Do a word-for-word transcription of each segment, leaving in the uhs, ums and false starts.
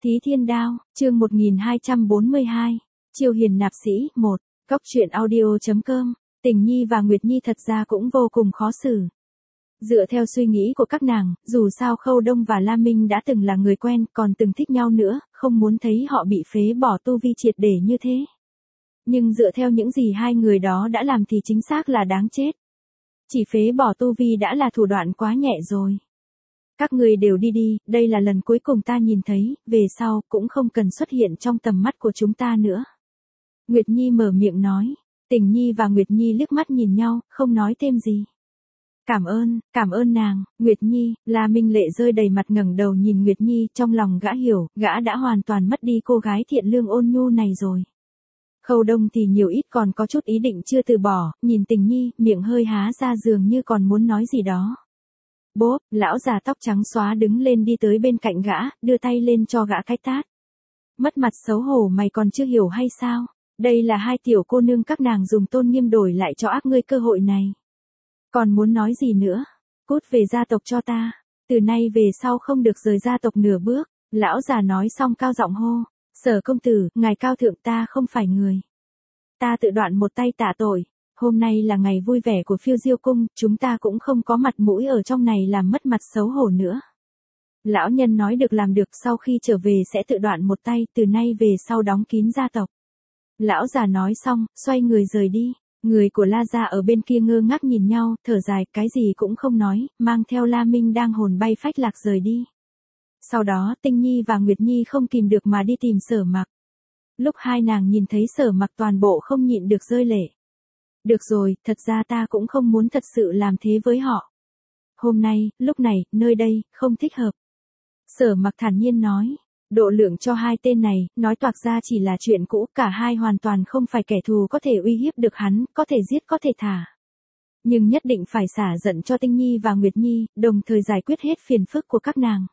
Thí Thiên Đao, chương một nghìn hai trăm bốn mươi hai, Chiêu Hiền Nạp Sĩ, một, Cóc truyện audio.com, Tình Nhi và Nguyệt Nhi thật ra cũng vô cùng khó xử. Dựa theo suy nghĩ của các nàng, dù sao Khâu Đông và La Minh đã từng là người quen, còn từng thích nhau nữa, không muốn thấy họ bị phế bỏ tu vi triệt để như thế. Nhưng dựa theo những gì hai người đó đã làm thì chính xác là đáng chết. Chỉ phế bỏ tu vi đã là thủ đoạn quá nhẹ rồi. Các người đều đi đi, đây là lần cuối cùng ta nhìn thấy, về sau cũng không cần xuất hiện trong tầm mắt của chúng ta nữa. Nguyệt Nhi mở miệng nói. Tình Nhi và Nguyệt Nhi liếc mắt nhìn nhau, không nói thêm gì. Cảm ơn, cảm ơn nàng, Nguyệt Nhi. La Minh lệ rơi đầy mặt ngẩng đầu nhìn Nguyệt Nhi, trong lòng gã hiểu, gã đã hoàn toàn mất đi cô gái thiện lương ôn nhu này rồi. Khâu Đông thì nhiều ít còn có chút ý định chưa từ bỏ, nhìn Tình Nhi, miệng hơi há ra dường như còn muốn nói gì đó. Bốp, lão già tóc trắng xóa đứng lên đi tới bên cạnh gã, đưa tay lên cho gã cái tát. Mất mặt xấu hổ mày còn chưa hiểu hay sao? Đây là hai tiểu cô nương các nàng dùng tôn nghiêm đổi lại cho ác ngươi cơ hội này. Còn muốn nói gì nữa? Cút về gia tộc cho ta. Từ nay về sau không được rời gia tộc nửa bước. Lão già nói xong cao giọng hô. Sở công tử, ngài cao thượng ta không phải người. Ta tự đoạn một tay tạ tội. Hôm nay là ngày vui vẻ của Phiêu Diêu cung, chúng ta cũng không có mặt mũi ở trong này làm mất mặt xấu hổ nữa. Lão nhân nói được làm được, sau khi trở về sẽ tự đoạn một tay, từ nay về sau đóng kín gia tộc. Lão già nói xong, xoay người rời đi. Người của La gia ở bên kia ngơ ngác nhìn nhau, thở dài, cái gì cũng không nói, mang theo La Minh đang hồn bay phách lạc rời đi. Sau đó, Tinh Nhi và Nguyệt Nhi không kìm được mà đi tìm Sở Mặc. Lúc hai nàng nhìn thấy Sở Mặc toàn bộ không nhịn được rơi lệ. Được rồi, thật ra ta cũng không muốn thật sự làm thế với họ. Hôm nay, lúc này, nơi đây, không thích hợp. Sở Mặc thản nhiên nói. Độ lượng cho hai tên này, nói toạc ra chỉ là chuyện cũ, cả hai hoàn toàn không phải kẻ thù có thể uy hiếp được hắn, có thể giết có thể thả. Nhưng nhất định phải xả giận cho Tinh Nhi và Nguyệt Nhi, đồng thời giải quyết hết phiền phức của các nàng.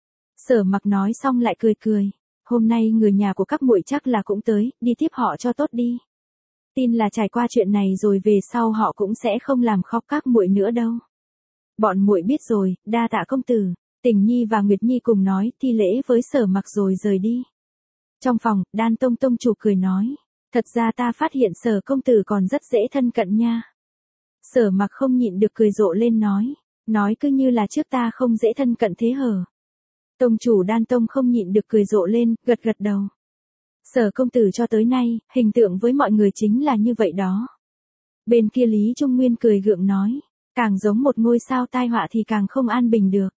Sở Mặc nói xong lại cười cười. Hôm nay người nhà của các muội chắc là cũng tới, đi tiếp họ cho tốt đi. Tin là trải qua chuyện này rồi về sau họ cũng sẽ không làm khóc các muội nữa đâu. Bọn muội biết rồi, đa tạ công tử. Tình Nhi và Nguyệt Nhi cùng nói thi lễ với Sở Mặc rồi rời đi. Trong phòng, Đan Tông tông chủ cười nói. Thật ra ta phát hiện Sở công tử còn rất dễ thân cận nha. Sở Mặc không nhịn được cười rộ lên nói. Nói cứ như là trước ta không dễ thân cận thế hở. Tông chủ Đan Tông không nhịn được cười rộ lên, gật gật đầu. Sở công tử cho tới nay, hình tượng với mọi người chính là như vậy đó. Bên kia Lý Trung Nguyên cười gượng nói. Càng giống một ngôi sao tai họa thì càng không an bình được.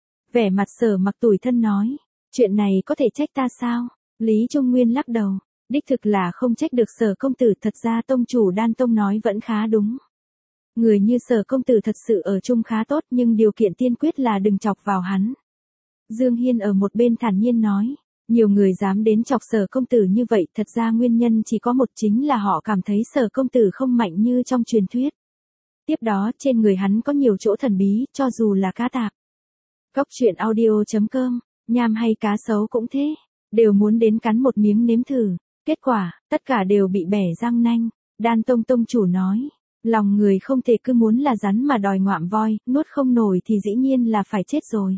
Vẻ mặt Sở Mặc tủi thân nói. Chuyện này có thể trách ta sao? Lý Trung Nguyên lắc đầu. Đích thực là không trách được Sở công tử, thật ra tông chủ Đan Tông nói vẫn khá đúng. Người như Sở công tử thật sự ở chung khá tốt, nhưng điều kiện tiên quyết là đừng chọc vào hắn. Dương Hiên ở một bên thản nhiên nói. Nhiều người dám đến chọc Sở công tử như vậy, thật ra nguyên nhân chỉ có một, chính là họ cảm thấy Sở công tử không mạnh như trong truyền thuyết. Tiếp đó, trên người hắn có nhiều chỗ thần bí, cho dù là cá tạp. Cóc truyện audio.com, nham hay cá sấu cũng thế, đều muốn đến cắn một miếng nếm thử. Kết quả, tất cả đều bị bẻ răng nanh. Đan Tông tông chủ nói, lòng người không thể cứ muốn là rắn mà đòi ngoạm voi, nuốt không nổi thì dĩ nhiên là phải chết rồi.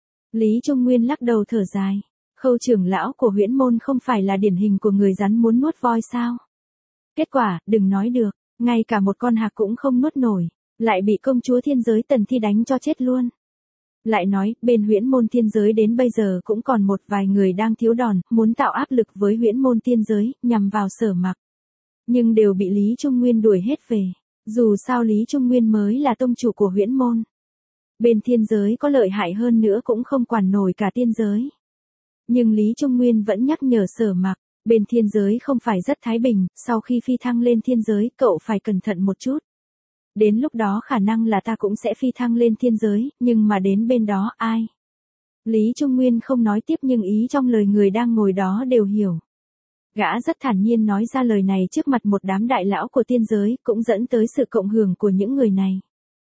Lý Trung Nguyên lắc đầu thở dài. Khâu trưởng lão của Huyễn Môn không phải là điển hình của người rắn muốn nuốt voi sao? Kết quả, đừng nói được, ngay cả một con hạc cũng không nuốt nổi, lại bị công chúa thiên giới Tần Thi đánh cho chết luôn. Lại nói, bên Huyễn Môn thiên giới đến bây giờ cũng còn một vài người đang thiếu đòn, muốn tạo áp lực với Huyễn Môn thiên giới, nhằm vào Sở Mặc. Nhưng đều bị Lý Trung Nguyên đuổi hết về. Dù sao Lý Trung Nguyên mới là tông chủ của Huyễn Môn. Bên thiên giới có lợi hại hơn nữa cũng không quản nổi cả tiên giới. Nhưng Lý Trung Nguyên vẫn nhắc nhở Sở Mặc, bên thiên giới không phải rất thái bình, sau khi phi thăng lên thiên giới, cậu phải cẩn thận một chút. Đến lúc đó khả năng là ta cũng sẽ phi thăng lên thiên giới, nhưng mà đến bên đó ai? Lý Trung Nguyên không nói tiếp nhưng ý trong lời người đang ngồi đó đều hiểu. Gã rất thản nhiên nói ra lời này trước mặt một đám đại lão của tiên giới, cũng dẫn tới sự cộng hưởng của những người này.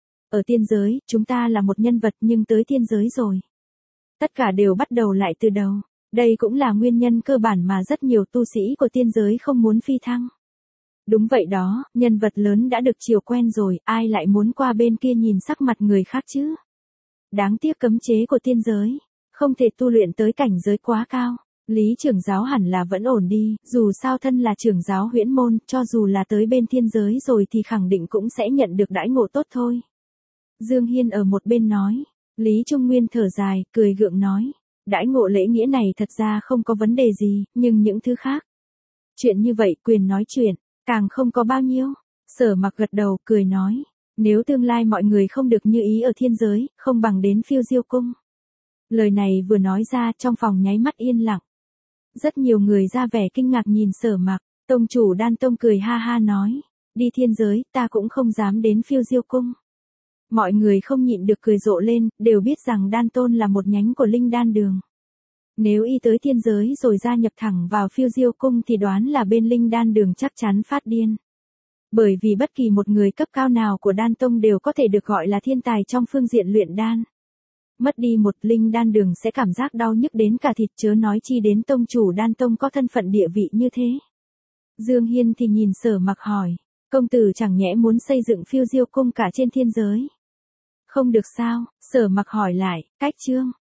Ở tiên giới, chúng ta là một nhân vật nhưng tới thiên giới rồi. Tất cả đều bắt đầu lại từ đầu. Đây cũng là nguyên nhân cơ bản mà rất nhiều tu sĩ của tiên giới không muốn phi thăng. Đúng vậy đó, nhân vật lớn đã được chiều quen rồi, ai lại muốn qua bên kia nhìn sắc mặt người khác chứ? Đáng tiếc cấm chế của tiên giới, không thể tu luyện tới cảnh giới quá cao. Lý trưởng giáo hẳn là vẫn ổn đi, dù sao thân là trưởng giáo Huyễn Môn, cho dù là tới bên thiên giới rồi thì khẳng định cũng sẽ nhận được đãi ngộ tốt thôi. Dương Hiên ở một bên nói. Lý Trung Nguyên thở dài, cười gượng nói. Đãi ngộ lễ nghĩa này thật ra không có vấn đề gì, nhưng những thứ khác. Chuyện như vậy quyền nói chuyện, càng không có bao nhiêu. Sở Mặc gật đầu, cười nói. Nếu tương lai mọi người không được như ý ở thiên giới, không bằng đến Phiêu Diêu Cung. Lời này vừa nói ra trong phòng nháy mắt yên lặng. Rất nhiều người ra vẻ kinh ngạc nhìn Sở Mặc, tông chủ Đan Tông cười ha ha nói. Đi thiên giới, ta cũng không dám đến Phiêu Diêu Cung. Mọi người không nhịn được cười rộ lên, đều biết rằng Đan Tôn là một nhánh của Linh Đan Đường. Nếu y tới thiên giới rồi gia nhập thẳng vào Phiêu Diêu Cung thì đoán là bên Linh Đan Đường chắc chắn phát điên. Bởi vì bất kỳ một người cấp cao nào của Đan Tông đều có thể được gọi là thiên tài trong phương diện luyện đan. Mất đi một Linh Đan Đường sẽ cảm giác đau nhức đến cả thịt, chớ nói chi đến tông chủ Đan Tông có thân phận địa vị như thế. Dương Hiên thì nhìn Sở Mặc hỏi, công tử chẳng nhẽ muốn xây dựng Phiêu Diêu Cung cả trên thiên giới? Không được sao? Sở Mặc hỏi lại, cách chương.